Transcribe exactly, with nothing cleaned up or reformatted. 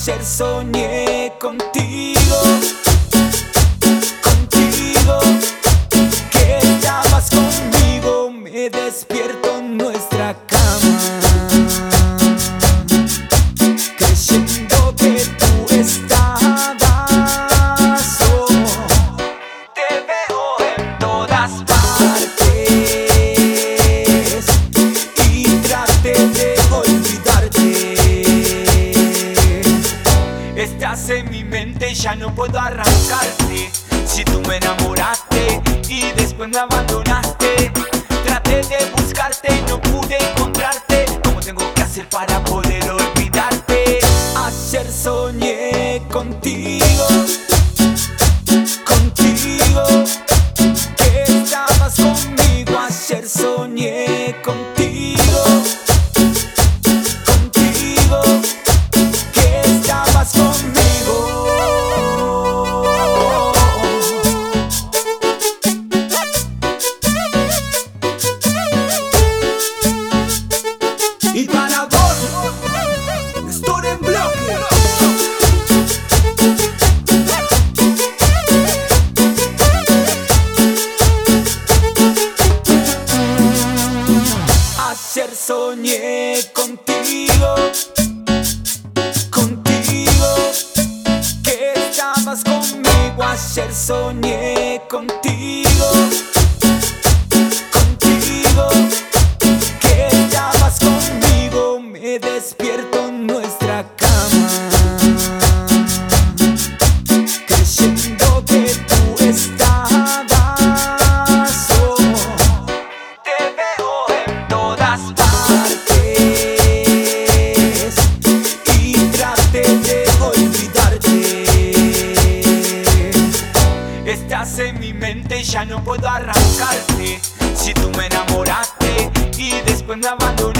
Ayer soñé contigo, contigo, que estabas conmigo. Me despierto en nuestra cama, creyendo que tú estabas. Oh, te veo en todas partes y traté de olvidarte. Estás en mi mente y ya no puedo arrancarte. Si tú me enamoraste y después me abandonaste, traté de buscarte y no pude encontrarte. ¿Cómo tengo que hacer para poder olvidarte? Ayer soñé contigo, contigo, que estabas conmigo. Ayer soñé contigo, contigo, que estabas conmigo. Y para vos, estoy en bloque. Ayer soñé contigo, contigo, que estabas conmigo. Ayer soñé contigo, contigo, que estabas conmigo. Me despierto en nuestra cama, creyendo que tú estabas. Oh, te veo en todas partes y traté de olvidarte. Estás en mi mente y ya no puedo arrancarte. Si tú me enamoraste y después me abandonaste,